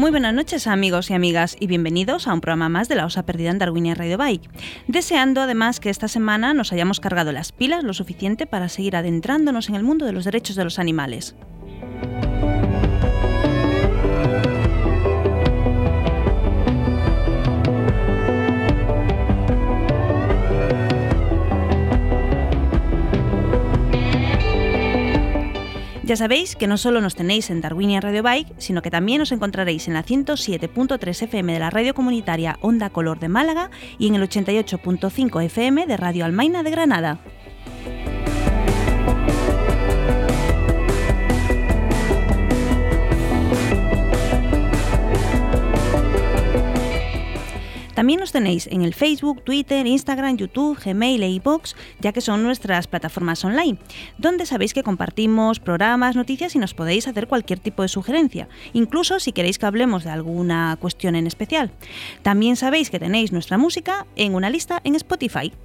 Muy buenas noches, amigos y amigas, y bienvenidos a un programa más de La Osa Perdida en Darwinia Radio Bike. Deseando además que esta semana nos hayamos cargado las pilas lo suficiente para seguir adentrándonos en el mundo de los derechos de los animales. Ya sabéis que no solo nos tenéis en Darwinia Radio Bike, sino que también os encontraréis en la 107.3 FM de la radio comunitaria Onda Color de Málaga y en el 88.5 FM de Radio Almaina de Granada. También nos tenéis en el Facebook, Twitter, Instagram, YouTube, Gmail e iVoox, ya que son nuestras plataformas online, donde sabéis que compartimos programas, noticias y nos podéis hacer cualquier tipo de sugerencia, incluso si queréis que hablemos de alguna cuestión en especial. También sabéis que tenéis nuestra música en una lista en Spotify.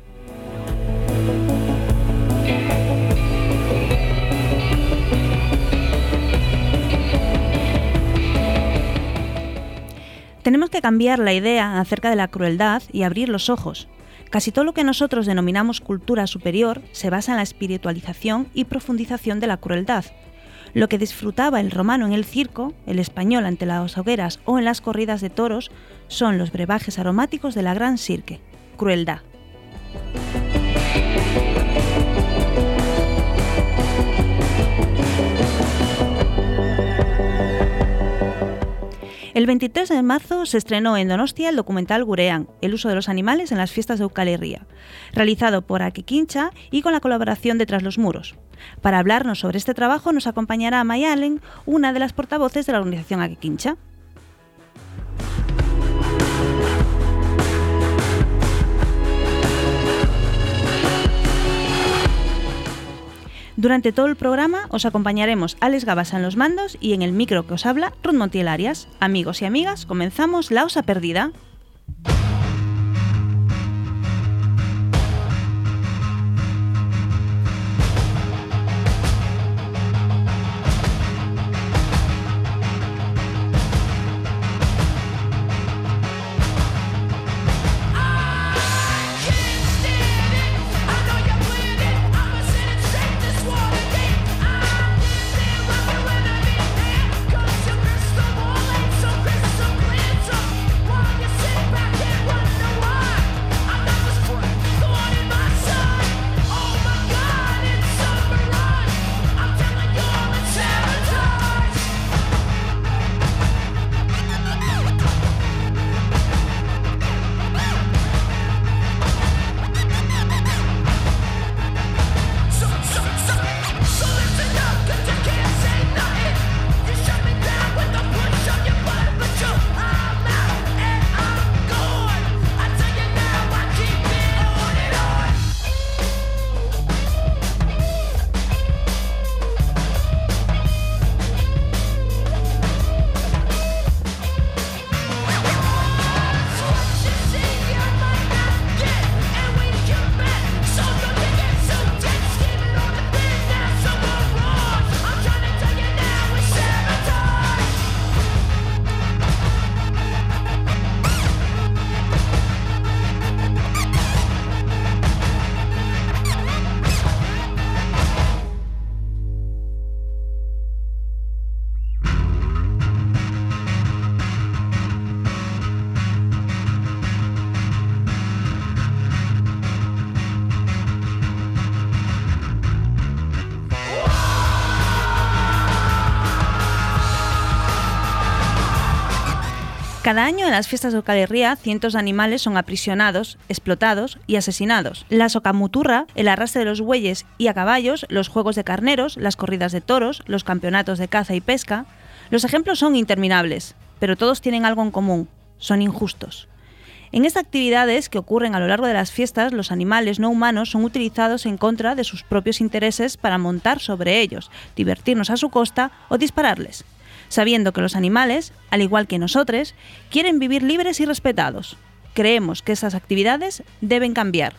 Tenemos que cambiar la idea acerca de la crueldad y abrir los ojos. Casi todo lo que nosotros denominamos cultura superior se basa en la espiritualización y profundización de la crueldad. Lo que disfrutaba el romano en el circo, el español ante las hogueras o en las corridas de toros son los brebajes aromáticos de la Gran Sirke. Crueldad. El 23 de marzo se estrenó en Donostia el documental Gurean, el uso de los animales en las fiestas de Euskal Herria, realizado por Akekincha y con la colaboración de Tras los Muros. Para hablarnos sobre este trabajo nos acompañará Maya Allen, una de las portavoces de la organización Akekincha. Durante todo el programa os acompañaremos Alex Gabasa en los mandos y en el micro que os habla Ruth Montiel Arias. Amigos y amigas, comenzamos La Osa Perdida. Cada año en las fiestas de Euskal Herria, cientos de animales son aprisionados, explotados y asesinados. La socamuturra, el arrastre de los bueyes y a caballos, los juegos de carneros, las corridas de toros, los campeonatos de caza y pesca. Los ejemplos son interminables, pero todos tienen algo en común: son injustos. En estas actividades que ocurren a lo largo de las fiestas, los animales no humanos son utilizados en contra de sus propios intereses para montar sobre ellos, divertirnos a su costa o dispararles, sabiendo que los animales, al igual que nosotros, quieren vivir libres y respetados. Creemos que esas actividades deben cambiar.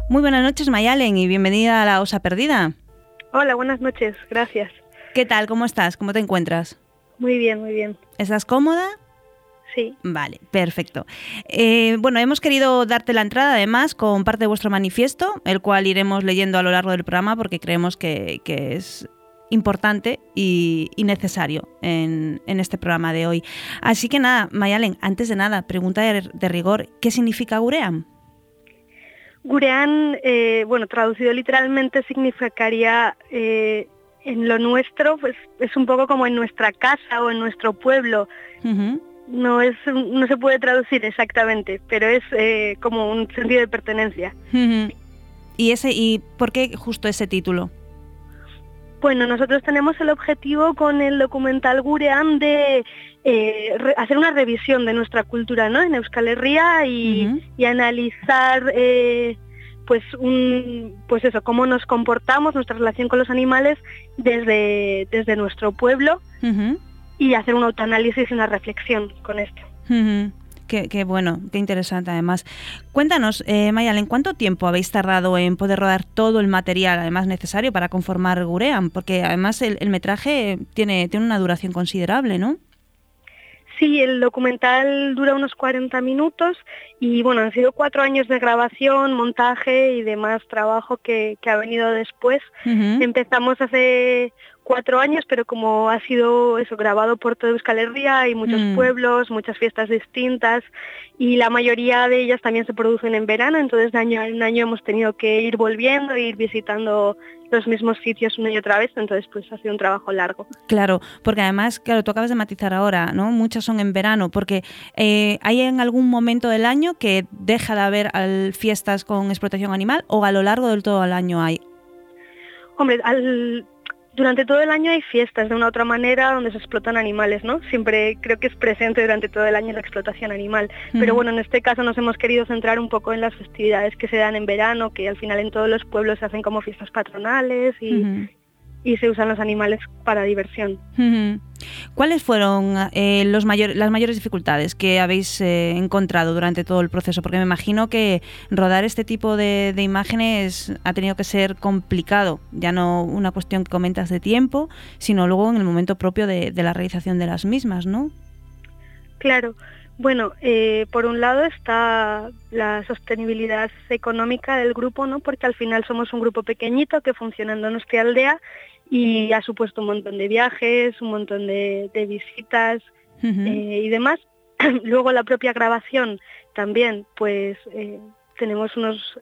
Muy buenas noches, Mayalen, y bienvenida a La Osa Perdida. Hola, buenas noches, gracias. ¿Qué tal? ¿Cómo estás? ¿Cómo te encuentras? Muy bien, muy bien. ¿Estás cómoda? Sí. Vale, perfecto. Bueno, hemos querido darte la entrada además con parte de vuestro manifiesto, el cual iremos leyendo a lo largo del programa porque creemos que es importante y necesario en este programa de hoy. Así que nada, Mayalen, antes de nada, pregunta de rigor, ¿qué significa Gurean? Gurean, bueno, traducido literalmente significaría en lo nuestro, pues es un poco como en nuestra casa o en nuestro pueblo. Uh-huh. No se puede traducir exactamente, pero es como un sentido de pertenencia. Uh-huh. ¿Y por qué justo ese título? Bueno, nosotros tenemos el objetivo con el documental Gurean de hacer una revisión de nuestra cultura, ¿no? En Euskal Herria y analizar pues eso, cómo nos comportamos, nuestra relación con los animales desde nuestro pueblo y hacer un autoanálisis y una reflexión con esto. Qué bueno, qué interesante además. Cuéntanos, Mayalen, ¿cuánto tiempo habéis tardado en poder rodar todo el material además necesario para conformar Gurean? Porque además el metraje tiene una duración considerable, ¿no? Sí, el documental dura unos 40 minutos y bueno, han sido 4 años de grabación, montaje y demás trabajo que ha venido después. Empezamos hace 4 años, pero como ha sido eso grabado por todo Euskal Herria, hay muchos pueblos, muchas fiestas distintas y la mayoría de ellas también se producen en verano, entonces de año en año hemos tenido que ir volviendo, ir visitando los mismos sitios una y otra vez, entonces pues ha sido un trabajo largo. Claro, porque además, claro, tú acabas de matizar ahora, ¿no? Muchas son en verano, porque ¿hay en algún momento del año que deja de haber fiestas con explotación animal o a lo largo del todo el año hay? Hombre, durante todo el año hay fiestas de una u otra manera donde se explotan animales, ¿no? Siempre creo que es presente durante todo el año la explotación animal. Pero bueno, en este caso nos hemos querido centrar un poco en las festividades que se dan en verano, que al final en todos los pueblos se hacen como fiestas patronales y se usan los animales para diversión. ¿Cuáles fueron las mayores dificultades que habéis encontrado durante todo el proceso? Porque me imagino que rodar este tipo de imágenes ha tenido que ser complicado, ya no una cuestión que comentas de tiempo, sino luego en el momento propio de la realización de las mismas, ¿no? Claro. Bueno, por un lado está la sostenibilidad económica del grupo, ¿no? Porque al final somos un grupo pequeñito que funciona en nuestra aldea y ha supuesto un montón de viajes, un montón de visitas y demás. Luego la propia grabación también, pues tenemos unos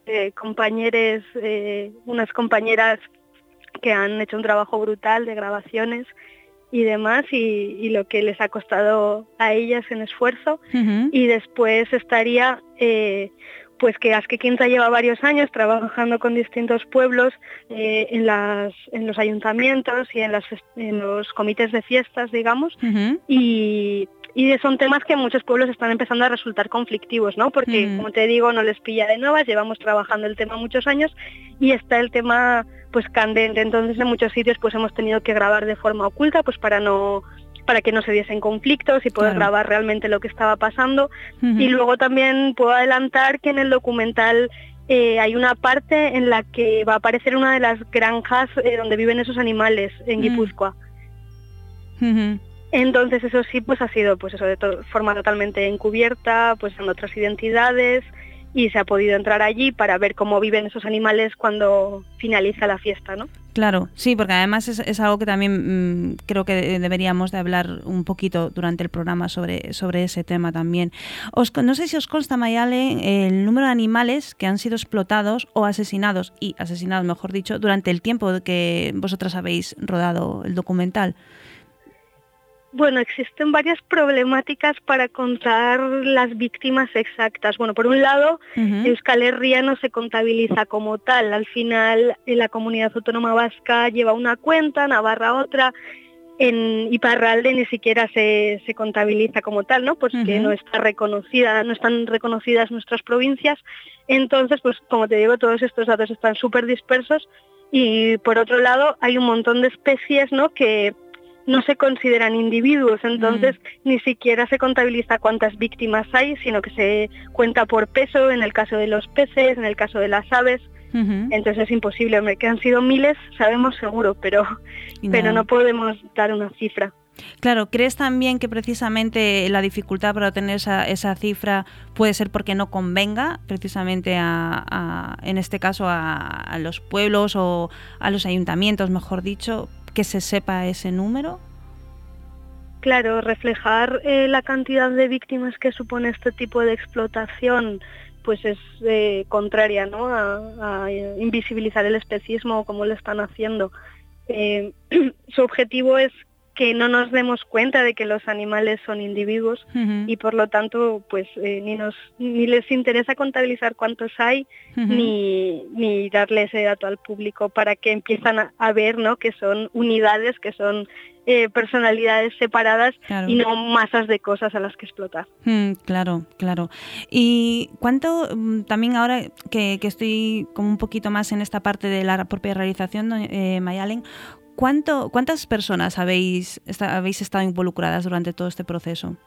unas compañeras que han hecho un trabajo brutal de grabaciones y demás y lo que les ha costado a ellas en esfuerzo y después estaría pues que Aske Quinta lleva varios años trabajando con distintos pueblos en los ayuntamientos y en los comités de fiestas, digamos, y son temas que en muchos pueblos están empezando a resultar conflictivos, ¿no? Porque, como te digo, no les pilla de nuevas, llevamos trabajando el tema muchos años y está el tema pues candente, entonces en muchos sitios pues hemos tenido que grabar de forma oculta pues para que no se diesen conflictos y poder grabar realmente lo que estaba pasando. Y luego también puedo adelantar que en el documental hay una parte en la que va a aparecer una de las granjas donde viven esos animales en Guipúzcoa. Entonces eso sí pues ha sido pues eso de forma totalmente encubierta, pues en otras identidades y se ha podido entrar allí para ver cómo viven esos animales cuando finaliza la fiesta, ¿no? Claro, sí, porque además es algo que también creo que deberíamos de hablar un poquito durante el programa sobre ese tema también. No sé si os consta, Mayalen, el número de animales que han sido explotados o asesinados, mejor dicho, durante el tiempo que vosotras habéis rodado el documental. Bueno, existen varias problemáticas para contar las víctimas exactas. Bueno, por un lado, Euskal Herria no se contabiliza como tal. Al final, la comunidad autónoma vasca lleva una cuenta, Navarra otra. En Iparralde ni siquiera se contabiliza como tal, ¿no? Pues que no están reconocidas nuestras provincias. Entonces, pues como te digo, todos estos datos están súper dispersos. Y por otro lado, hay un montón de especies, ¿no? Que no se consideran individuos, entonces ni siquiera se contabiliza cuántas víctimas hay, sino que se cuenta por peso en el caso de los peces, en el caso de las aves, Entonces es imposible, hombre, que han sido miles, sabemos seguro, pero no podemos dar una cifra. Claro, ¿crees también que precisamente la dificultad para obtener esa cifra puede ser porque no convenga precisamente en este caso a los pueblos o a los ayuntamientos, mejor dicho, que se sepa ese número? Claro, reflejar la cantidad de víctimas que supone este tipo de explotación pues es contraria, ¿no?, a invisibilizar el especismo como lo están haciendo. Su objetivo es que no nos demos cuenta de que los animales son individuos y por lo tanto pues ni les interesa contabilizar cuántos hay ni darle ese dato al público para que empiezan a ver, ¿no?, que son unidades, que son personalidades separadas, claro, y no masas de cosas a las que explotar. Claro. Y cuánto, también ahora que estoy como un poquito más en esta parte de la propia realización, Mayalen, ¿cuántas personas habéis estado involucradas durante todo este proceso?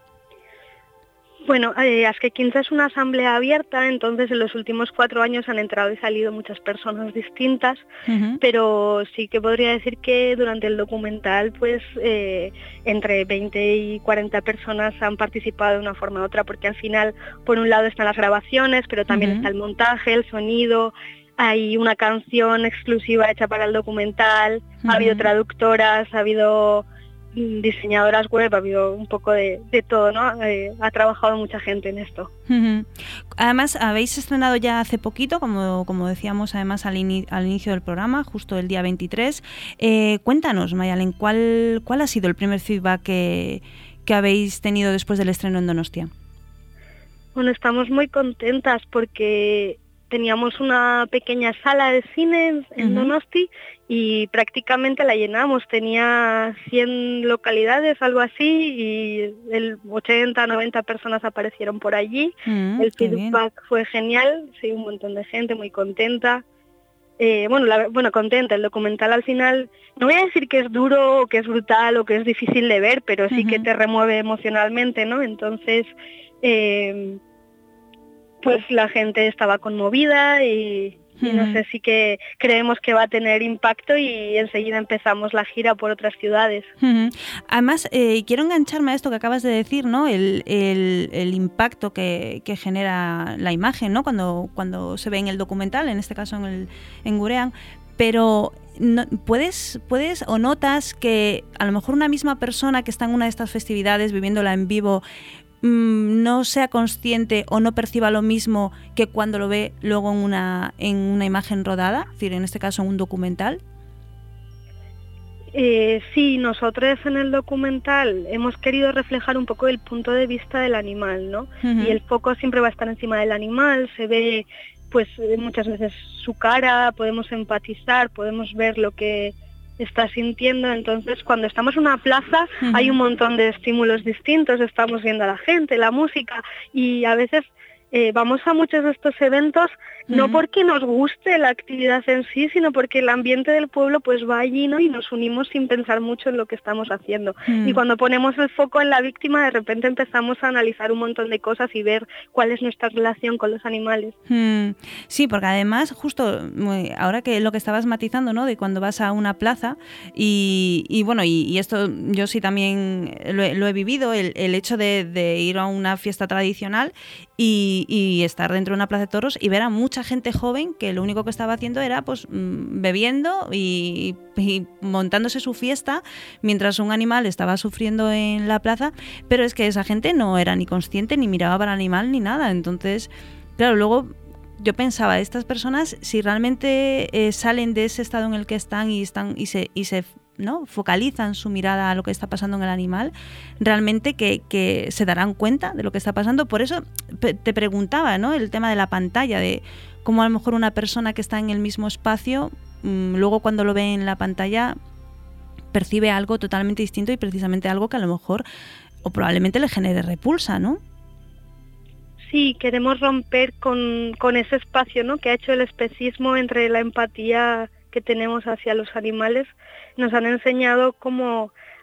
Bueno, Askequintza es una asamblea abierta, entonces en los últimos 4 años han entrado y salido muchas personas distintas, pero sí que podría decir que durante el documental pues entre 20 y 40 personas han participado de una forma u otra, porque al final por un lado están las grabaciones, pero también está el montaje, el sonido. Hay una canción exclusiva hecha para el documental, ha habido traductoras, ha habido diseñadoras web, ha habido un poco de todo, ¿no? Ha trabajado mucha gente en esto. Además, habéis estrenado ya hace poquito, como decíamos además al inicio del programa, justo el día 23. Cuéntanos, Mayalen, ¿cuál ha sido el primer feedback que habéis tenido después del estreno en Donostia? Bueno, estamos muy contentas porque teníamos una pequeña sala de cine en Donosti y prácticamente la llenamos. Tenía 100 localidades, algo así, y 80-90 personas aparecieron por allí. El feedback fue genial, sí, un montón de gente muy contenta. Contenta. El documental al final, no voy a decir que es duro o que es brutal o que es difícil de ver, pero sí que te remueve emocionalmente, ¿no? Entonces pues la gente estaba conmovida y no sé, sí que creemos que va a tener impacto y enseguida empezamos la gira por otras ciudades. Además, quiero engancharme a esto que acabas de decir, ¿no? El impacto que genera la imagen, ¿no? Cuando se ve en el documental, en este caso en Gurean, pero ¿puedes o notas que a lo mejor una misma persona que está en una de estas festividades viviéndola en vivo no sea consciente o no perciba lo mismo que cuando lo ve luego en una imagen rodada, es decir, en este caso en un documental? Sí, nosotros en el documental hemos querido reflejar un poco el punto de vista del animal, ¿no? Y el foco siempre va a estar encima del animal, se ve pues muchas veces su cara, podemos empatizar, podemos ver lo que está sintiendo. Entonces cuando estamos en una plaza hay un montón de estímulos distintos, estamos viendo a la gente, la música, y a veces vamos a muchos de estos eventos no porque nos guste la actividad en sí, sino porque el ambiente del pueblo pues va allí, ¿no? Y nos unimos sin pensar mucho en lo que estamos haciendo. Y cuando ponemos el foco en la víctima, de repente empezamos a analizar un montón de cosas y ver cuál es nuestra relación con los animales. Sí, porque además, justo ahora que lo que estabas matizando, ¿no? De cuando vas a una plaza y bueno, y esto yo sí también lo he vivido, el hecho de ir a una fiesta tradicional y estar dentro de una plaza de toros y ver a mucha gente joven que lo único que estaba haciendo era pues bebiendo y montándose su fiesta mientras un animal estaba sufriendo en la plaza, pero es que esa gente no era ni consciente ni miraba para el animal ni nada. Entonces, claro, luego yo pensaba, estas personas si realmente salen de ese estado en el que están y se ¿no? focalizan su mirada a lo que está pasando en el animal, realmente que se darán cuenta de lo que está pasando. Por eso te preguntaba, ¿no? El tema de la pantalla, de cómo a lo mejor una persona que está en el mismo espacio, luego cuando lo ve en la pantalla percibe algo totalmente distinto y precisamente algo que a lo mejor o probablemente le genere repulsa, ¿no? Sí, queremos romper con ese espacio, ¿no? que ha hecho el especismo entre la empatía que tenemos hacia los animales. Nos han enseñado como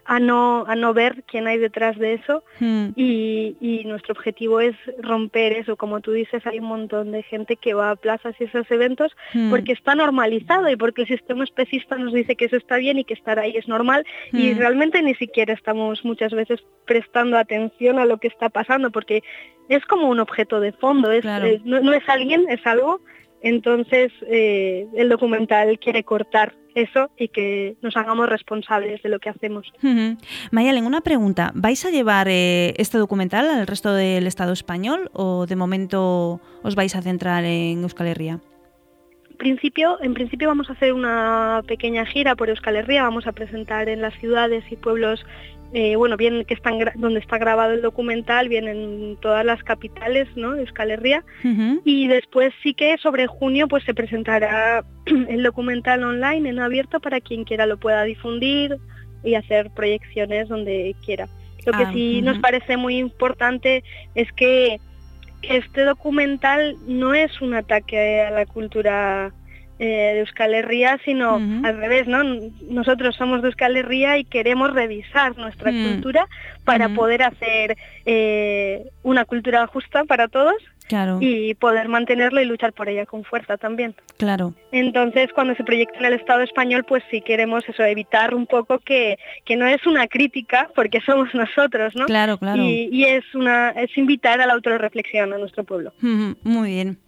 a no ver quién hay detrás de eso y nuestro objetivo es romper eso. Como tú dices, hay un montón de gente que va a plazas y esos eventos porque está normalizado y porque el sistema especista nos dice que eso está bien y que estar ahí es normal y realmente ni siquiera estamos muchas veces prestando atención a lo que está pasando porque es como un objeto de fondo, no es alguien, es algo. Entonces el documental quiere cortar eso y que nos hagamos responsables de lo que hacemos. Mayalen, una pregunta. ¿Vais a llevar este documental al resto del Estado español o de momento os vais a centrar en Euskal Herria? En principio vamos a hacer una pequeña gira por Euskal Herria, vamos a presentar en las ciudades y pueblos bien que están donde está grabado el documental, bien en todas las capitales, ¿no?, de Euskal Herria, y después sí que sobre junio pues se presentará el documental online en abierto para quien quiera lo pueda difundir y hacer proyecciones donde quiera. Lo que sí nos parece muy importante es que este documental no es un ataque a la cultura de Euskal Herria, sino al revés, ¿no? Nosotros somos de Euskal Herria y queremos revisar nuestra cultura para poder hacer una cultura justa para todos. Claro. Y poder mantenerlo y luchar por ella con fuerza también. Claro. Entonces, cuando se proyecta en el Estado español, pues sí queremos eso, evitar un poco que no es una crítica, porque somos nosotros, ¿no? Claro, claro. Y es invitar a la autorreflexión a nuestro pueblo. Muy bien.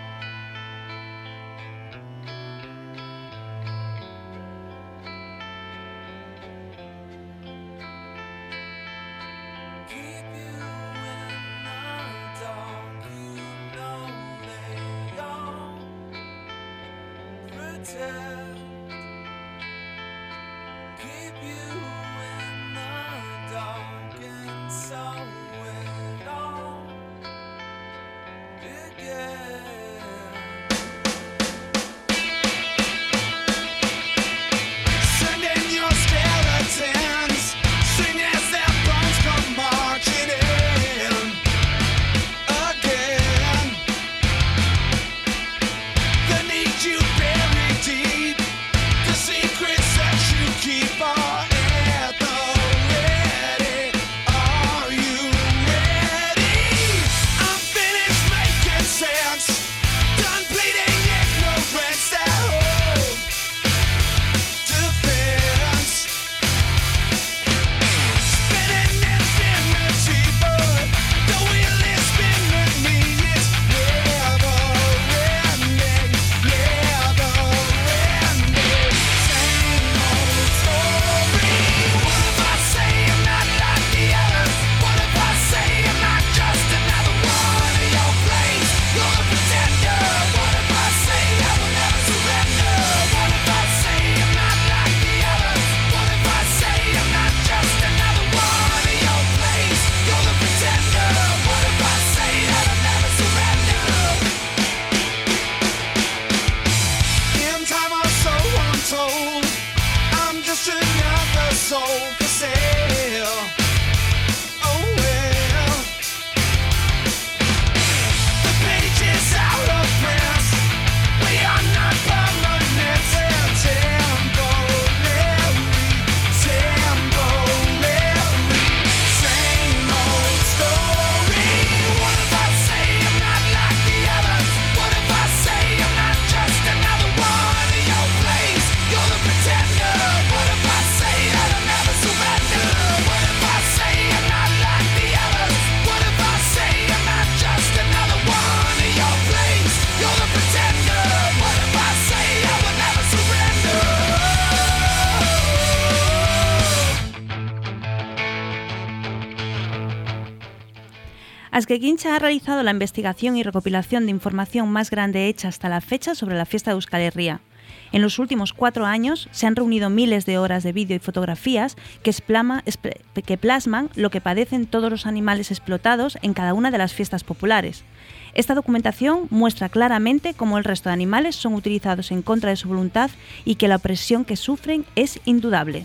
Azkeegintza ha realizado la investigación y recopilación de información más grande hecha hasta la fecha sobre la fiesta de Euskal Herria. En los últimos 4 años se han reunido miles de horas de vídeo y fotografías que plasman lo que padecen todos los animales explotados en cada una de las fiestas populares. Esta documentación muestra claramente cómo el resto de animales son utilizados en contra de su voluntad y que la opresión que sufren es indudable.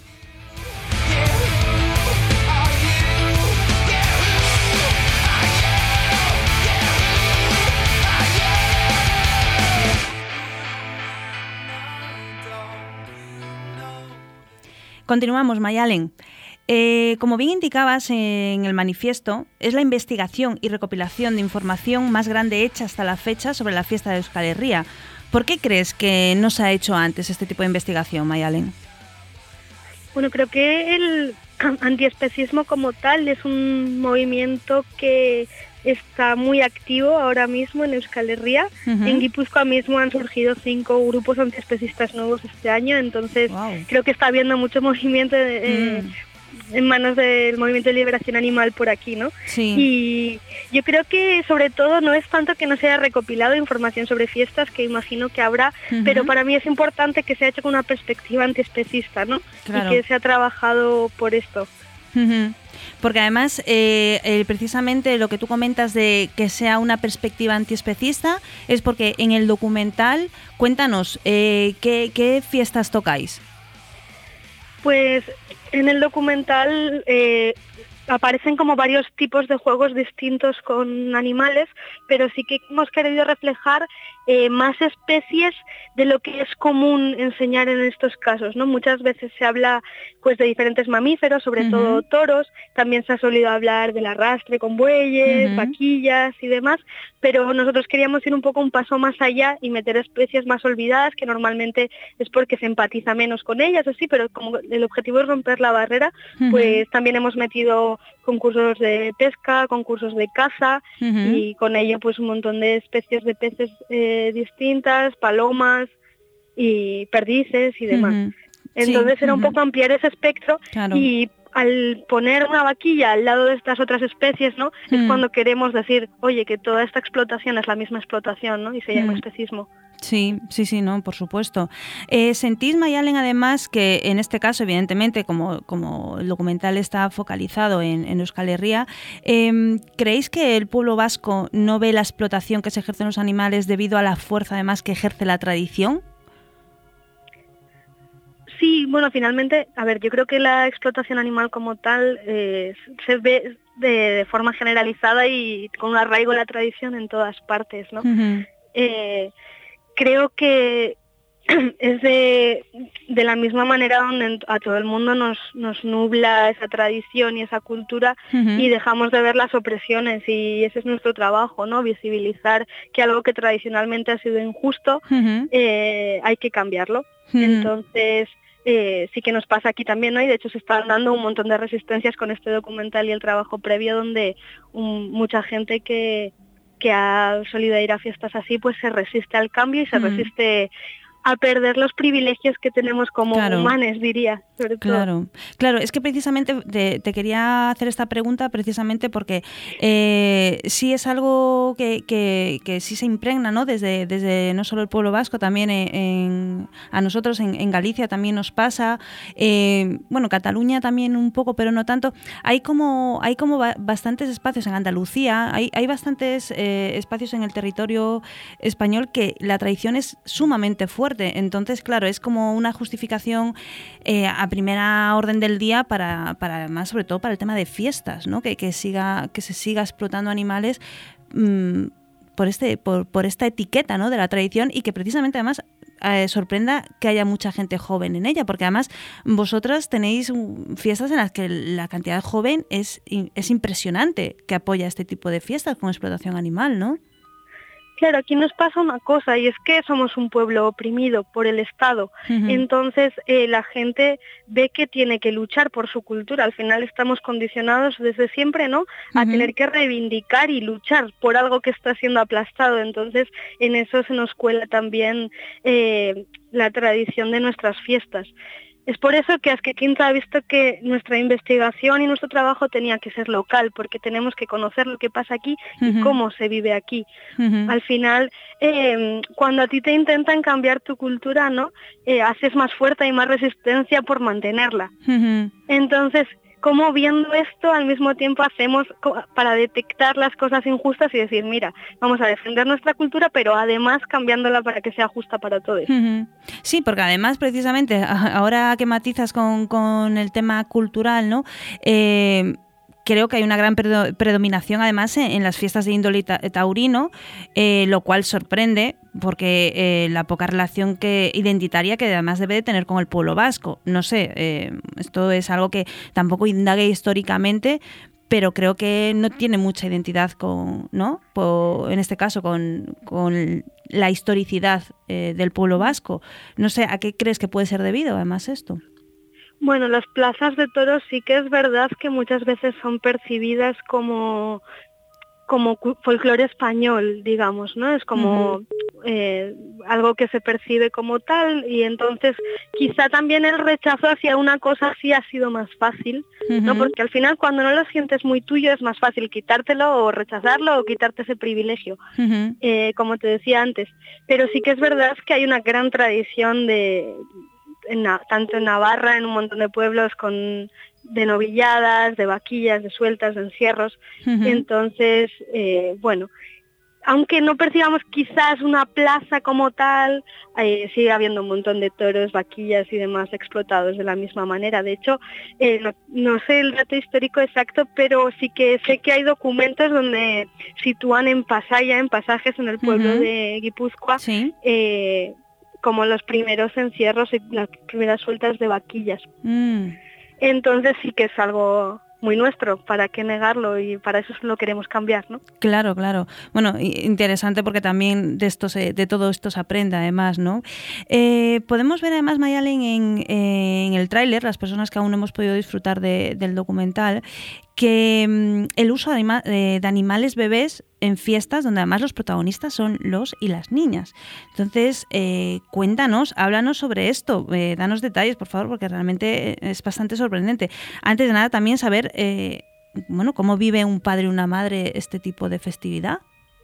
Continuamos, Mayalen. Como bien indicabas en el manifiesto, es la investigación y recopilación de información más grande hecha hasta la fecha sobre la fiesta de Euskal Herria. ¿Por qué crees que no se ha hecho antes este tipo de investigación, Mayalen? Bueno, creo que el antiespecismo como tal es un movimiento que está muy activo ahora mismo en Euskal Herria. En Guipúzcoa mismo han surgido 5 grupos antiespecistas nuevos este año, entonces creo que está habiendo mucho movimiento en manos del Movimiento de Liberación Animal por aquí, ¿no? Sí. Y yo creo que sobre todo no es tanto que no se haya recopilado información sobre fiestas, que imagino que habrá, pero para mí es importante que se haya hecho con una perspectiva antiespecista, ¿no? Claro. Y que se ha trabajado por esto. Porque además, precisamente lo que tú comentas de que sea una perspectiva antiespecista es porque en el documental, cuéntanos, ¿qué fiestas tocáis? Pues en el documental aparecen como varios tipos de juegos distintos con animales, pero sí que hemos querido reflejar más especies de lo que es común enseñar en estos casos, ¿no? Muchas veces se habla pues de diferentes mamíferos, sobre todo toros, también se ha solido hablar del arrastre con bueyes, vaquillas y demás, pero nosotros queríamos ir un poco un paso más allá y meter especies más olvidadas, que normalmente es porque se empatiza menos con ellas, así, pero como el objetivo es romper la barrera, pues también hemos metido concursos de pesca, concursos de caza y con ello pues un montón de especies de peces distintas, palomas y perdices y demás. Entonces era un poco ampliar ese espectro. Claro. Y al poner una vaquilla al lado de estas otras especies, ¿no? Es cuando queremos decir, oye, que toda esta explotación es la misma explotación, ¿no? Y se llama especismo. Sí, no, por supuesto. ¿Sentís, Mayalen, además, que en este caso, evidentemente, como el documental está focalizado en Euskal Herria, ¿creéis que el pueblo vasco no ve la explotación que se ejerce en los animales debido a la fuerza, además, que ejerce la tradición? Sí, bueno, finalmente, a ver, yo creo que la explotación animal como tal se ve de forma generalizada y con un arraigo en la tradición en todas partes, ¿no? Creo que es de la misma manera donde a todo el mundo nos nubla esa tradición y esa cultura y dejamos de ver las opresiones, y ese es nuestro trabajo, ¿no? Visibilizar que algo que tradicionalmente ha sido injusto hay que cambiarlo. Entonces sí que nos pasa aquí también, ¿no? Y de hecho se están dando un montón de resistencias con este documental y el trabajo previo, donde mucha gente que ha solido ir a fiestas así pues se resiste al cambio y se resiste a perder los privilegios que tenemos como humanos, diría, sobre todo. Claro, es que precisamente te quería hacer esta pregunta precisamente porque sí es algo que sí se impregna, ¿no? Desde no solo el pueblo vasco, también a nosotros en Galicia también nos pasa, bueno, Cataluña también un poco, pero no tanto. Hay como bastantes espacios en Andalucía, hay bastantes espacios en el territorio español que la tradición es sumamente fuerte. Entonces, claro, es como una justificación a primera orden del día para además, sobre todo para el tema de fiestas, ¿no? Que se siga explotando animales por esta etiqueta, ¿no? De la tradición, y que precisamente además sorprenda que haya mucha gente joven en ella, porque además vosotras tenéis fiestas en las que la cantidad joven es impresionante, que apoya este tipo de fiestas con explotación animal, ¿no? Claro, aquí nos pasa una cosa, y es que somos un pueblo oprimido por el Estado. Entonces la gente ve que tiene que luchar por su cultura. Al final estamos condicionados desde siempre, ¿no?, a tener que reivindicar y luchar por algo que está siendo aplastado. Entonces en eso se nos cuela también la tradición de nuestras fiestas. Es por eso que Azkeekintza ha visto que nuestra investigación y nuestro trabajo tenía que ser local, porque tenemos que conocer lo que pasa aquí y cómo se vive aquí. Al final, cuando a ti te intentan cambiar tu cultura, ¿no?, haces más fuerza y más resistencia por mantenerla. Entonces, ¿cómo viendo esto al mismo tiempo hacemos para detectar las cosas injustas y decir, mira, vamos a defender nuestra cultura, pero además cambiándola para que sea justa para todos? Sí, porque además precisamente ahora que matizas con el tema cultural, ¿no? creo que hay una gran predominación además en las fiestas de índole taurino, lo cual sorprende porque la poca relación identitaria que además debe de tener con el pueblo vasco. No sé, esto es algo que tampoco indague históricamente, pero creo que no tiene mucha identidad en este caso con la historicidad del pueblo vasco. No sé, ¿a qué crees que puede ser debido además esto? Bueno, las plazas de toros sí que es verdad que muchas veces son percibidas como folclore español, digamos, ¿no? Es como algo que se percibe como tal, y entonces quizá también el rechazo hacia una cosa así ha sido más fácil, ¿no? Porque al final cuando no lo sientes muy tuyo es más fácil quitártelo o rechazarlo o quitarte ese privilegio, como te decía antes. Pero sí que es verdad que hay una gran tradición tanto en Navarra, en un montón de pueblos, de novilladas, de vaquillas, de sueltas, de encierros. Entonces, bueno, aunque no percibamos quizás una plaza como tal, sigue habiendo un montón de toros, vaquillas y demás explotados de la misma manera. De hecho, no sé el dato histórico exacto, pero sí que sé que hay documentos donde sitúan en pasajes en el pueblo de Guipúzcoa, ¿sí? Como los primeros encierros y las primeras sueltas de vaquillas. Entonces sí que es algo muy nuestro, ¿para qué negarlo? Y para eso lo queremos cambiar, ¿no? Claro, claro. Bueno, interesante porque también de todo esto se aprende además, ¿no? Podemos ver además, Mayalen, en el tráiler, las personas que aún no hemos podido disfrutar del documental, que el uso de animales bebés en fiestas donde además los protagonistas son los y las niñas. Entonces, cuéntanos, háblanos sobre esto, danos detalles, por favor, porque realmente es bastante sorprendente. Antes de nada, también saber, cómo vive un padre y una madre este tipo de festividad.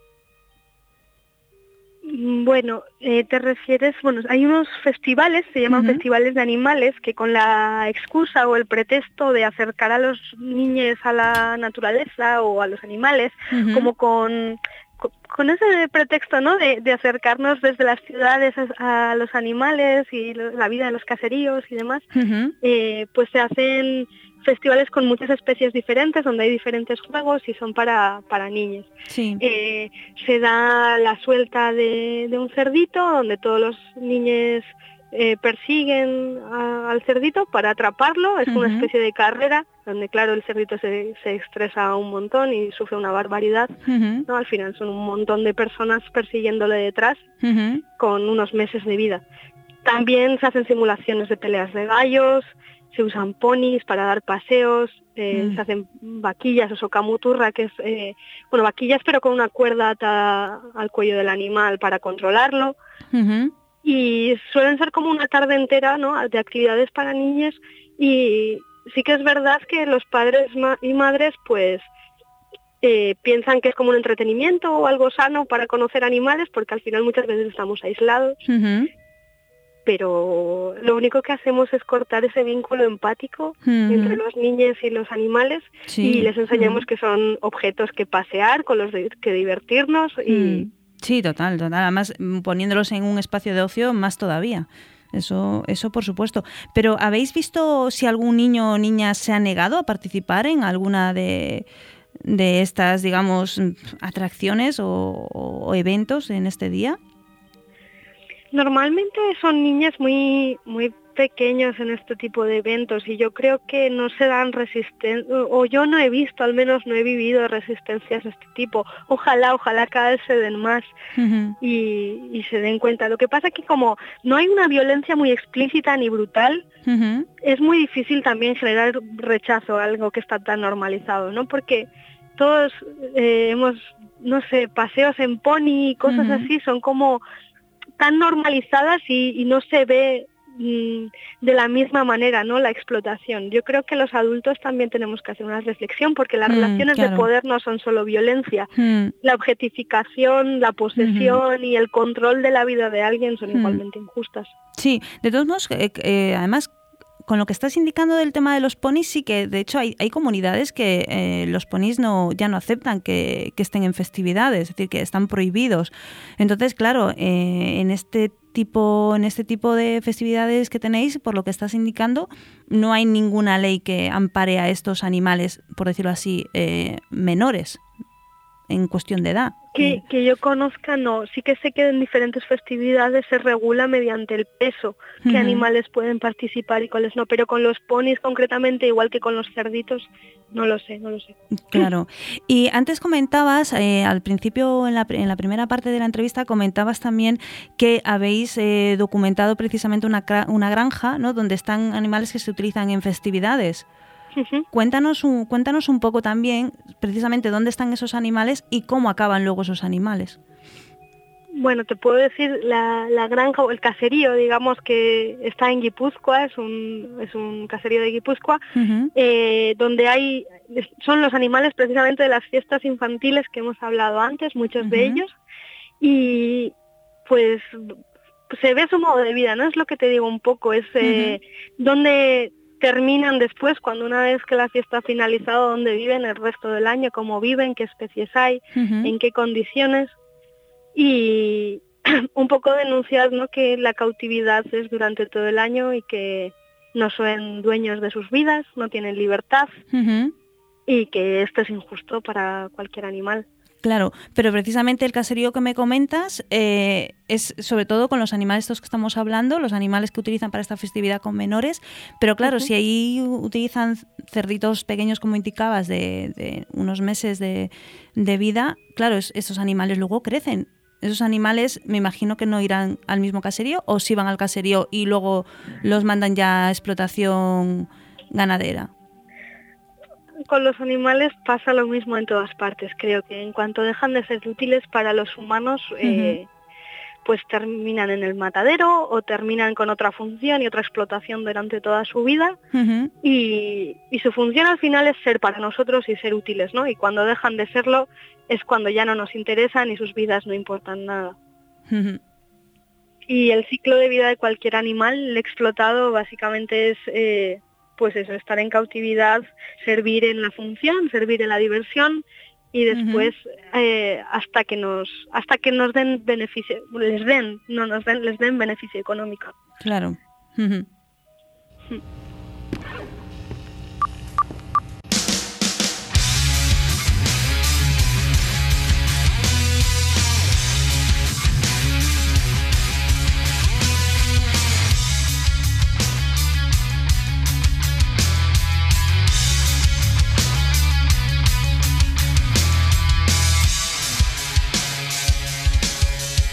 Bueno, te refieres, hay unos festivales, se llaman festivales de animales, que con la excusa o el pretexto de acercar a los niños a la naturaleza o a los animales, como con ese pretexto, ¿no? de acercarnos desde las ciudades a los animales y la vida de los caseríos y demás, pues se hacen festivales con muchas especies diferentes, donde hay diferentes juegos y son para niños. Sí. Se da la suelta de un cerdito, donde todos los niños persiguen al cerdito para atraparlo. Es una especie de carrera, donde claro, el cerdito se estresa un montón y sufre una barbaridad, ¿no? Al final son un montón de personas persiguiéndole detrás con unos meses de vida. También se hacen simulaciones de peleas de gallos, se usan ponis para dar paseos, se hacen vaquillas o socamuturra, que es, vaquillas pero con una cuerda atada al cuello del animal para controlarlo. Y suelen ser como una tarde entera, ¿no?, de actividades para niños, y sí que es verdad que los padres y madres pues piensan que es como un entretenimiento o algo sano para conocer animales, porque al final muchas veces estamos aislados. Pero lo único que hacemos es cortar ese vínculo empático entre los niños y los animales, y les enseñamos que son objetos que pasear, con los que divertirnos. Sí, total. Además, poniéndolos en un espacio de ocio, más todavía. Eso por supuesto. Pero ¿habéis visto si algún niño o niña se ha negado a participar en alguna de estas, digamos, atracciones o eventos en este día? Normalmente son niños muy muy pequeños en este tipo de eventos, y yo creo que no se dan resistencia, o yo no he visto, al menos no he vivido resistencias de este tipo. Ojalá cada vez se den más y se den cuenta. Lo que pasa es que como no hay una violencia muy explícita ni brutal, es muy difícil también generar rechazo a algo que está tan normalizado, ¿no? Porque todos hemos, no sé, paseos en pony y cosas así, son como tan normalizadas y no se ve de la misma manera, ¿no?, la explotación. Yo creo que los adultos también tenemos que hacer una reflexión, porque las relaciones de poder no son solo violencia. La objetificación, la posesión y el control de la vida de alguien son igualmente injustas. Sí, de todos modos, además, con lo que estás indicando del tema de los ponis, sí que de hecho hay comunidades que los ponis ya no aceptan que estén en festividades, es decir, que están prohibidos. Entonces, claro, en este tipo de festividades que tenéis, por lo que estás indicando, no hay ninguna ley que ampare a estos animales, por decirlo así, menores en cuestión de edad. Que yo conozca, no. Sí que sé que en diferentes festividades se regula mediante el peso qué animales pueden participar y cuáles no, pero con los ponis concretamente, igual que con los cerditos, no lo sé. Claro. Y antes comentabas, al principio, en la primera parte de la entrevista, comentabas también que habéis documentado precisamente una granja, ¿no?, donde están animales que se utilizan en festividades. Uh-huh. Cuéntanos un poco también precisamente dónde están esos animales y cómo acaban luego esos animales. Bueno, te puedo decir la granja o el caserío, digamos, que está en Guipúzcoa, es un caserío de Guipúzcoa, uh-huh. Donde son los animales precisamente de las fiestas infantiles que hemos hablado antes, muchos uh-huh. de ellos, y pues se ve su modo de vida, ¿no? Es lo que te digo un poco, es uh-huh. donde terminan después, cuando una vez que la fiesta ha finalizado, dónde viven el resto del año, cómo viven, qué especies hay, uh-huh. en qué condiciones, y un poco denunciar, ¿no?, que la cautividad es durante todo el año y que no son dueños de sus vidas, no tienen libertad, uh-huh. y que esto es injusto para cualquier animal. Claro, pero precisamente el caserío que me comentas es sobre todo con los animales estos que estamos hablando, los animales que utilizan para esta festividad con menores, pero claro, uh-huh. si ahí utilizan cerditos pequeños, como indicabas, de unos meses de vida, claro, esos animales luego crecen. Esos animales me imagino que no irán al mismo caserío, o si van al caserío y luego los mandan ya a explotación ganadera. Con los animales pasa lo mismo en todas partes. Creo que en cuanto dejan de ser útiles para los humanos, uh-huh. Pues terminan en el matadero o terminan con otra función y otra explotación durante toda su vida. Uh-huh. Y su función al final es ser para nosotros y ser útiles, ¿no? Y cuando dejan de serlo es cuando ya no nos interesan y sus vidas no importan nada. Uh-huh. Y el ciclo de vida de cualquier animal explotado básicamente es... pues eso, estar en cautividad, servir en la función, servir en la diversión y después uh-huh. hasta que nos den beneficio, les den beneficio económico. Claro. Uh-huh.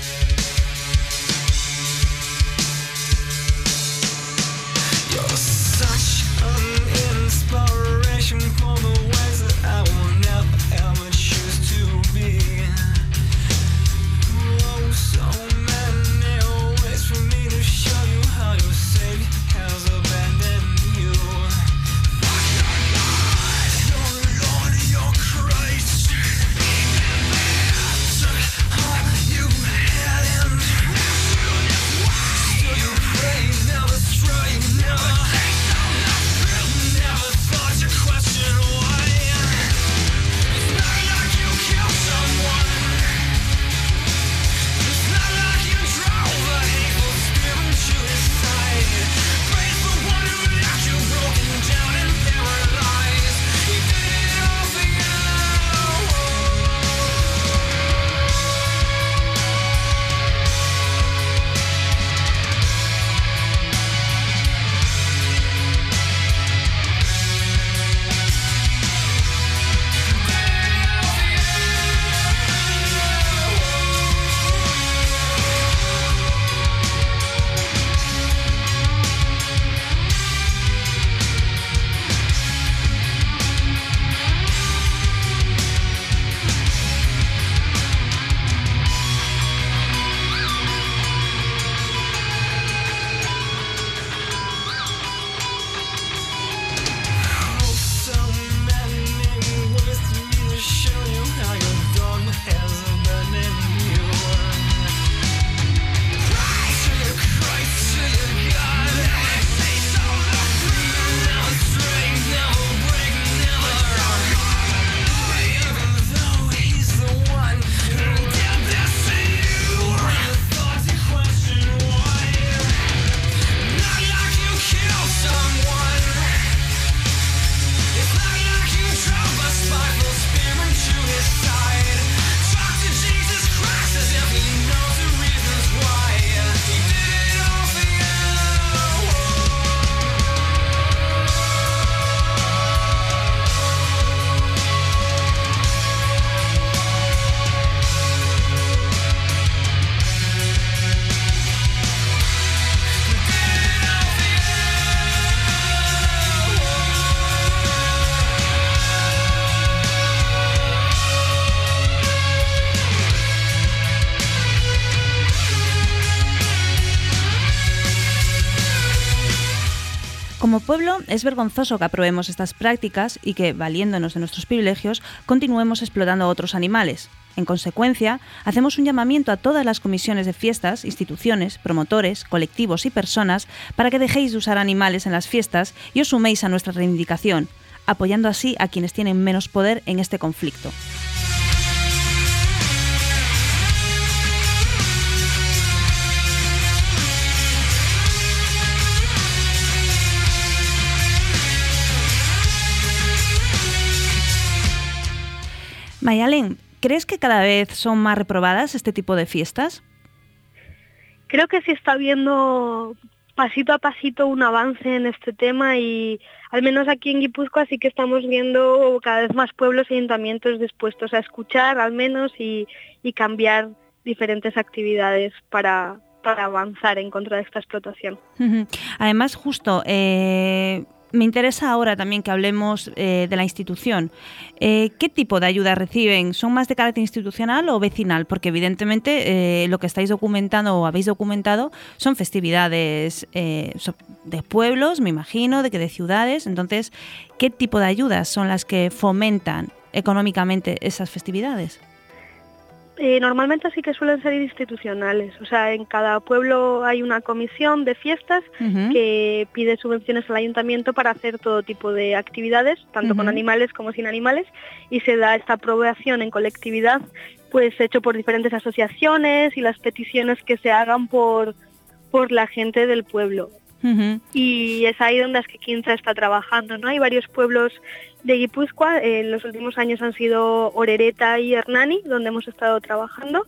Yes. Como pueblo, es vergonzoso que aprobemos estas prácticas y que, valiéndonos de nuestros privilegios, continuemos explotando a otros animales. En consecuencia, hacemos un llamamiento a todas las comisiones de fiestas, instituciones, promotores, colectivos y personas para que dejéis de usar animales en las fiestas y os suméis a nuestra reivindicación, apoyando así a quienes tienen menos poder en este conflicto. Mayalen, ¿crees que cada vez son más reprobadas este tipo de fiestas? Creo que sí está habiendo pasito a pasito un avance en este tema y al menos aquí en Guipúzcoa sí que estamos viendo cada vez más pueblos y ayuntamientos dispuestos a escuchar al menos y cambiar diferentes actividades para avanzar en contra de esta explotación. Además, justo... me interesa ahora también que hablemos de la institución. ¿Qué tipo de ayudas reciben? ¿Son más de carácter institucional o vecinal? Porque evidentemente lo que estáis documentando o habéis documentado son festividades de pueblos, me imagino, de ciudades. Entonces, ¿qué tipo de ayudas son las que fomentan económicamente esas festividades? Normalmente sí que suelen ser institucionales, o sea, en cada pueblo hay una comisión de fiestas que pide subvenciones al ayuntamiento para hacer todo tipo de actividades, tanto con animales como sin animales, y se da esta aprobación en colectividad, pues hecho por diferentes asociaciones y las peticiones que se hagan por la gente del pueblo. Y es ahí donde Azkeekintza está trabajando, ¿no? Hay varios pueblos de Guipúzcoa, en los últimos años han sido Orereta y Hernani, donde hemos estado trabajando,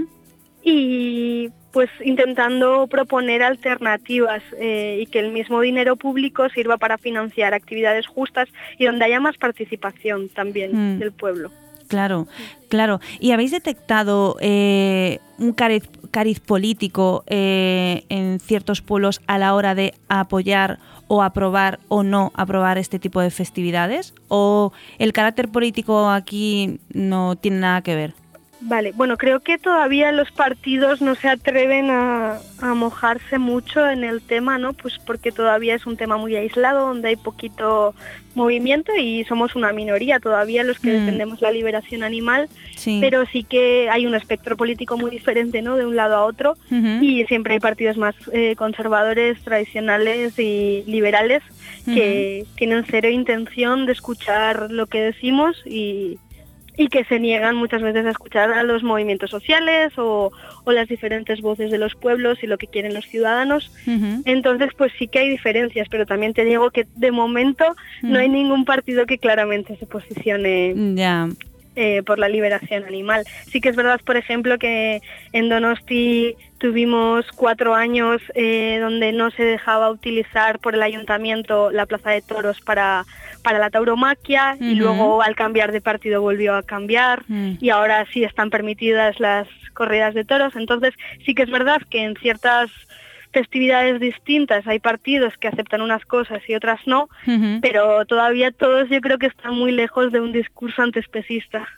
y pues intentando proponer alternativas y que el mismo dinero público sirva para financiar actividades justas y donde haya más participación también del pueblo. Claro, claro. ¿Y habéis detectado un cariz político en ciertos pueblos a la hora de apoyar o aprobar o no aprobar este tipo de festividades? ¿O el carácter político aquí no tiene nada que ver? Vale, bueno, creo que todavía los partidos no se atreven a mojarse mucho en el tema, ¿no? Pues porque todavía es un tema muy aislado, donde hay poquito movimiento y somos una minoría todavía los que defendemos la liberación animal, pero sí que hay un espectro político muy diferente, ¿no? De un lado a otro, y siempre hay partidos más conservadores, tradicionales y liberales que tienen cero intención de escuchar lo que decimos y que se niegan muchas veces a escuchar a los movimientos sociales o las diferentes voces de los pueblos y lo que quieren los ciudadanos. Entonces, pues sí que hay diferencias, pero también te digo que de momento no hay ningún partido que claramente se posicione por la liberación animal. Sí que es verdad, por ejemplo, que en Donosti tuvimos 4 años donde no se dejaba utilizar por el ayuntamiento la plaza de toros para la tauromaquia y luego al cambiar de partido volvió a cambiar y ahora sí están permitidas las corridas de toros. Entonces sí que es verdad que en ciertas festividades distintas hay partidos que aceptan unas cosas y otras no, pero todavía todos yo creo que están muy lejos de un discurso antiespecista.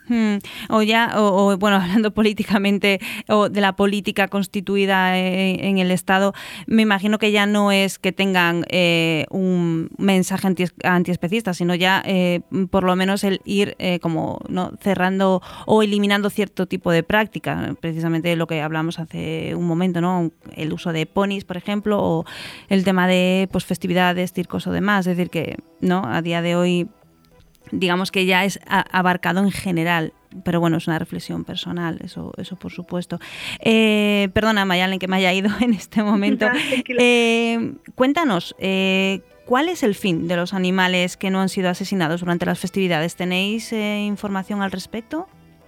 O bueno, hablando políticamente o de la política constituida en el Estado, me imagino que ya no es que tengan un mensaje antiespecista, sino ya por lo menos el ir como no cerrando o eliminando cierto tipo de práctica, precisamente lo que hablamos hace un momento, ¿no? El uso de ponis, por ejemplo, o el tema de pues festividades, circos o demás. Es decir, que no a día de hoy, digamos que ya es abarcado en general, pero bueno, es una reflexión personal, eso por supuesto. Perdona, Mayalen, que me haya ido en este momento. Cuéntanos, ¿cuál es el fin de los animales que no han sido asesinados durante las festividades? ¿Tenéis información al respecto?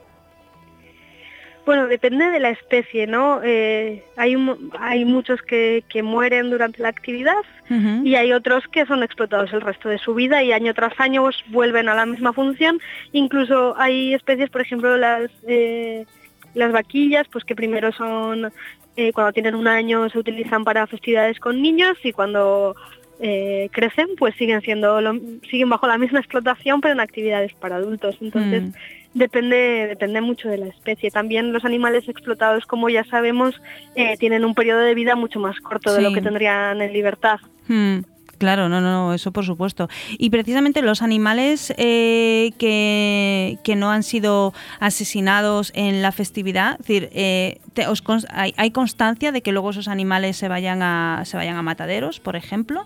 Bueno, depende de la especie, ¿no? Hay muchos que mueren durante la actividad y hay otros que son explotados el resto de su vida y año tras año pues, vuelven a la misma función. Incluso hay especies, por ejemplo, las vaquillas, pues que primero son, cuando tienen 1 año se utilizan para festividades con niños y cuando crecen, pues siguen bajo la misma explotación, pero en actividades para adultos. Entonces, depende mucho de la especie. También los animales explotados, como ya sabemos, tienen un periodo de vida mucho más corto de lo que tendrían en libertad. Claro, no, eso por supuesto. Y precisamente los animales que no han sido asesinados en la festividad, es decir, ¿hay constancia de que luego esos animales se vayan a mataderos, por ejemplo?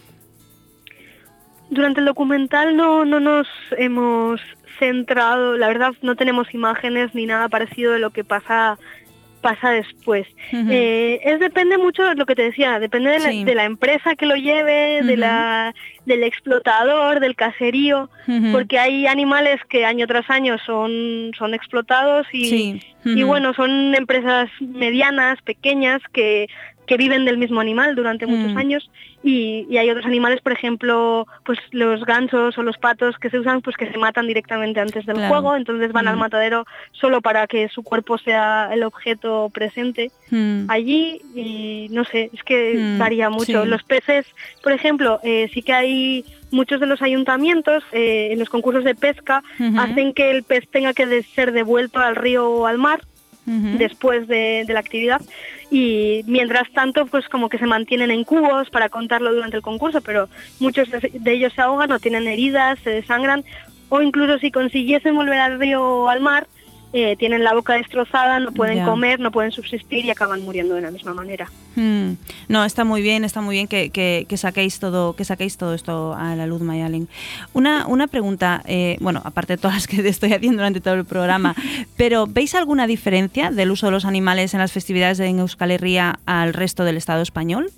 Durante el documental no nos hemos centrado, la verdad no tenemos imágenes ni nada parecido de lo que pasa después. Uh-huh. Depende mucho de lo que te decía, depende de la empresa que lo lleve, uh-huh. del explotador, del caserío, uh-huh. porque hay animales que año tras año son explotados y bueno, son empresas medianas, pequeñas, que viven del mismo animal durante muchos años y hay otros animales, por ejemplo, pues los gansos o los patos que se usan, pues que se matan directamente antes del juego, entonces van al matadero solo para que su cuerpo sea el objeto presente allí y no sé, es que varía mucho. Los peces, por ejemplo, sí que hay muchos de los ayuntamientos en los concursos de pesca hacen que el pez tenga que ser devuelto al río o al mar después de la actividad y mientras tanto pues como que se mantienen en cubos para contarlo durante el concurso, pero muchos de ellos se ahogan o tienen heridas, se desangran o incluso si consiguiesen volver al río o al mar tienen la boca destrozada, no pueden comer, no pueden subsistir y acaban muriendo de la misma manera. No, está muy bien que saquéis todo esto a la luz, Mayalen. Una pregunta, bueno, aparte de todas las que te estoy haciendo durante todo el programa, pero ¿veis alguna diferencia del uso de los animales en las festividades en Euskal Herria al resto del Estado español?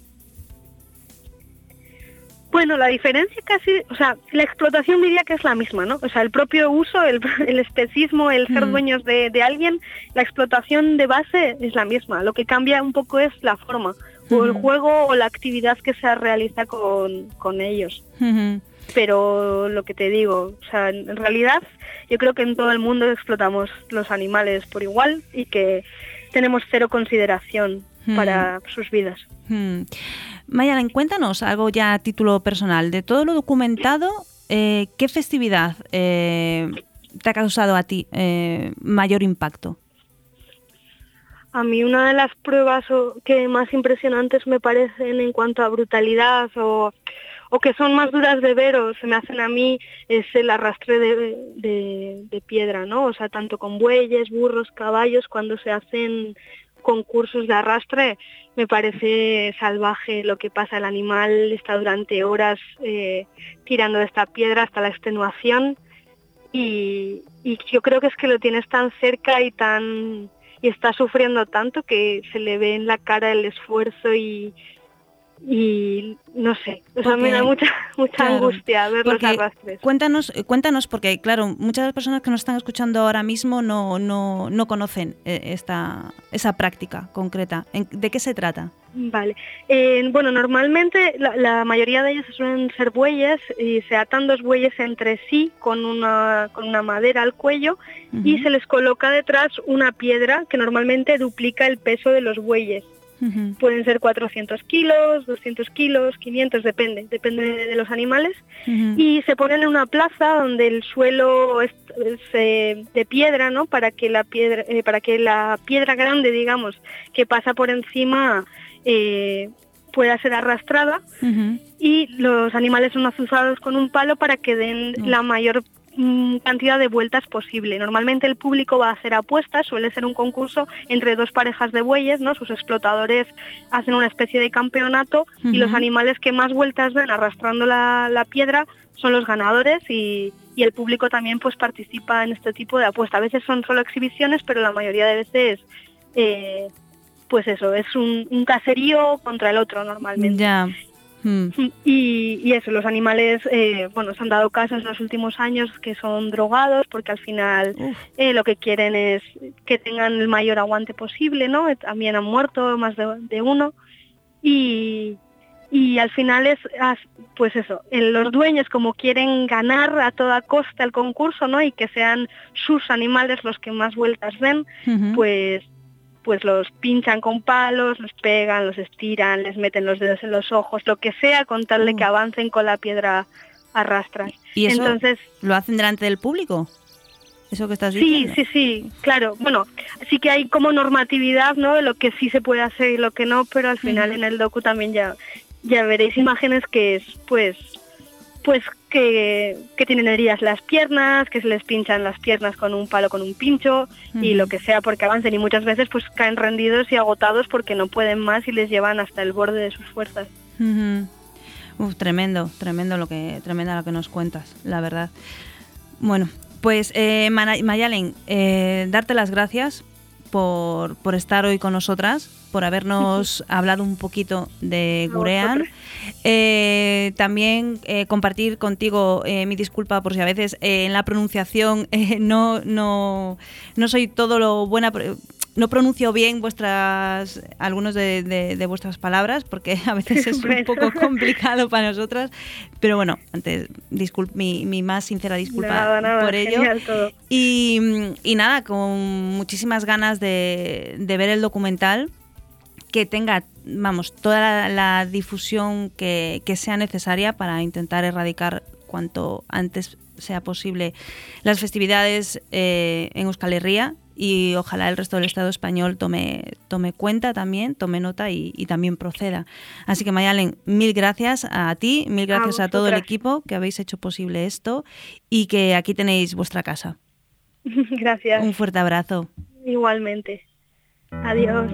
Bueno, la diferencia casi, o sea, la explotación diría que es la misma, ¿no? O sea, el propio uso, el especismo, el ser dueños de alguien, la explotación de base es la misma. Lo que cambia un poco es la forma, o el juego o la actividad que se realiza con ellos. Pero lo que te digo, o sea, en realidad yo creo que en todo el mundo explotamos los animales por igual y que tenemos cero consideración para sus vidas. Mayalen, cuéntanos algo ya a título personal. De todo lo documentado, ¿qué festividad te ha causado a ti mayor impacto? A mí una de las pruebas que más impresionantes me parecen en cuanto a brutalidad o que son más duras de ver o se me hacen a mí es el arrastre de piedra, ¿no? O sea, tanto con bueyes, burros, caballos, cuando se hacen concursos de arrastre, me parece salvaje lo que pasa. El animal está durante horas tirando de esta piedra hasta la extenuación y yo creo que es que lo tienes tan cerca y está sufriendo tanto que se le ve en la cara el esfuerzo y no sé, o sea, me da mucha angustia ver los arrastres. Cuéntanos porque claro, muchas de las personas que nos están escuchando ahora mismo no conocen esa práctica concreta. ¿De qué se trata? Vale, bueno, normalmente la mayoría de ellos suelen ser bueyes y se atan dos bueyes entre sí con una madera al cuello y se les coloca detrás una piedra que normalmente duplica el peso de los bueyes. Pueden ser 400 kilos, 200 kilos, 500, depende de los animales. Y se ponen en una plaza donde el suelo es de piedra, ¿no? Para que la piedra grande, digamos, que pasa por encima pueda ser arrastrada. Y los animales son azuzados con un palo para que den la mayor cantidad de vueltas posible. Normalmente el público va a hacer apuestas, suele ser un concurso entre dos parejas de bueyes, ¿no? Sus explotadores hacen una especie de campeonato y los animales que más vueltas den arrastrando la piedra son los ganadores y el público también pues participa en este tipo de apuestas. A veces son solo exhibiciones, pero la mayoría de veces pues eso, es un caserío contra el otro normalmente. Ya. Y eso, los animales, bueno, se han dado casos en los últimos años que son drogados porque al final lo que quieren es que tengan el mayor aguante posible, ¿no? También han muerto más de uno y al final pues eso, los dueños como quieren ganar a toda costa el concurso, ¿no? Y que sean sus animales los que más vueltas den, pues los pinchan con palos, los pegan, los estiran, les meten los dedos en los ojos, lo que sea, con tal de que avancen con la piedra arrastras. ¿Y eso entonces lo hacen delante del público? ¿Eso que estás diciendo? Sí, claro. Bueno, sí que hay como normatividad, ¿no? De lo que sí se puede hacer y lo que no, pero al final en el docu también ya ya veréis imágenes que es pues que tienen heridas las piernas, que se les pinchan las piernas con un palo, con un pincho y lo que sea porque avancen, y muchas veces pues caen rendidos y agotados porque no pueden más y les llevan hasta el borde de sus fuerzas. Tremenda lo que nos cuentas, la verdad. Bueno, pues Mayalen, darte las gracias por estar hoy con nosotras, por habernos hablado un poquito de Gurean. También compartir contigo mi disculpa por si a veces en la pronunciación no soy todo lo buena, no pronuncio bien algunos de vuestras palabras, porque a veces es un poco complicado para nosotras, pero bueno, antes mi más sincera disculpa por ello. Y nada, con muchísimas ganas de ver el documental, que tenga, toda la difusión que sea necesaria para intentar erradicar cuanto antes sea posible las festividades en Euskal Herria, y ojalá el resto del Estado español tome cuenta también, tome nota y también proceda. Así que Mayalen, mil gracias a ti, mil gracias a todo el equipo que habéis hecho posible esto, y que aquí tenéis vuestra casa. Gracias. Un fuerte abrazo. Igualmente. Adiós.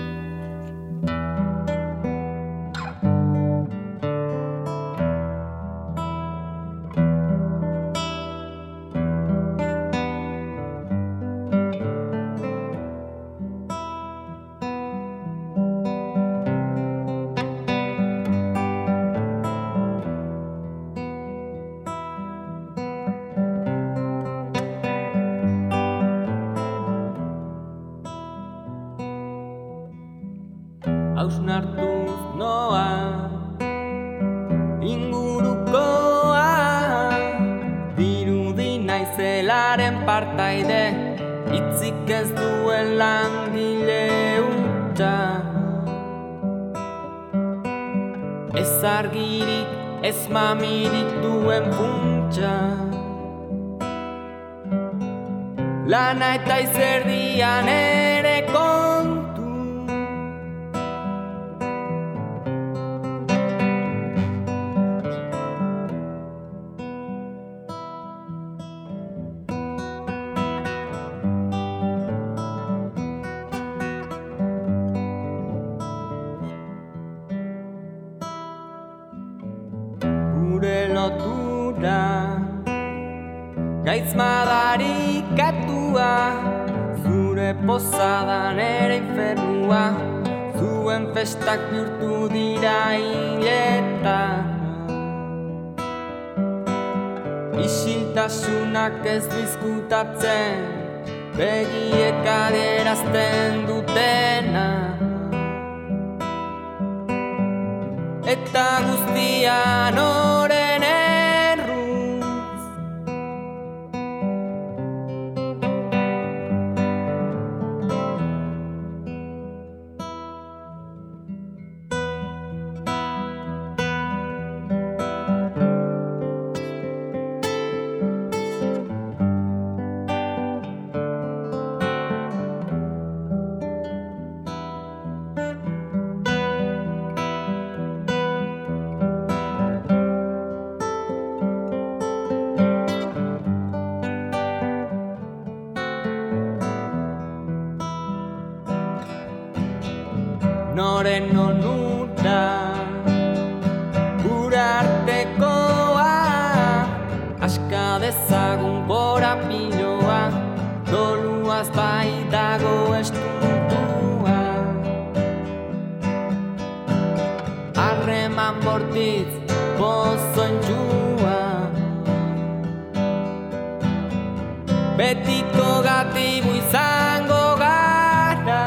Hausnartuz noa ingurukoa, dirudi naizelaren partaide, hitzik ez duen langile hutsa. Ez argirik, ez mamirik duen funtsa, lana eta izerdian ere kontu. Gaitz madarikatua, zure pozadan ere infernua, zuen festak bihurtu dira hiletan. Isiltasunak ez du izkutatzen, begiek adierazten dutena. Eta guztian oren erruz, noren onura, gure artekoa, aska dezagun borapiloa, doluaz bai dago estutua. Harreman bortitz pozoin jua, betiko gatibu izango gara,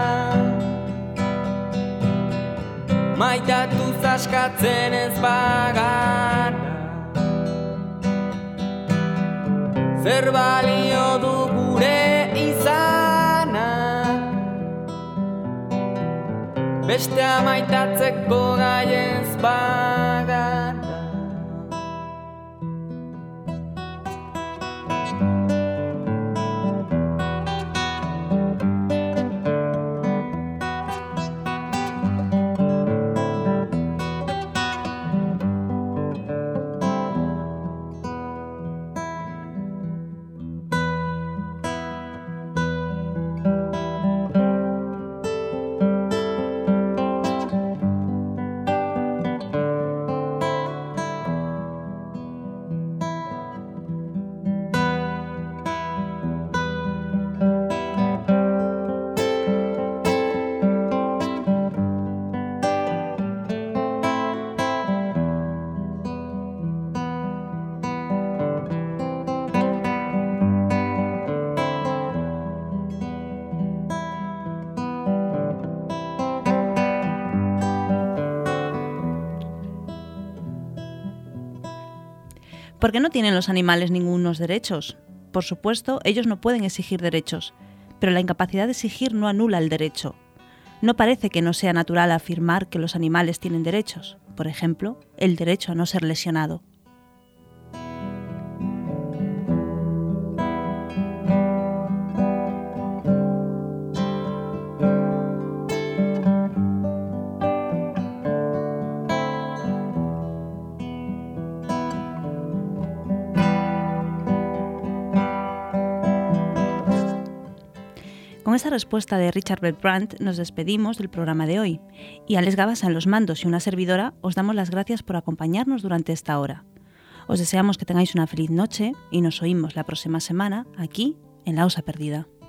maitatuz askatzen ez bagara. Zer balio du gure izanak, bestea maitatzeko gai ez bagara. ¿Por qué no tienen los animales ningunos derechos? Por supuesto, ellos no pueden exigir derechos, pero la incapacidad de exigir no anula el derecho. No parece que no sea natural afirmar que los animales tienen derechos, por ejemplo, el derecho a no ser lesionado. Con esta respuesta de Richard Bell Brandt nos despedimos del programa de hoy y Alex Gabasa en los mandos y una servidora os damos las gracias por acompañarnos durante esta hora. Os deseamos que tengáis una feliz noche y nos oímos la próxima semana aquí en La Osa Perdida.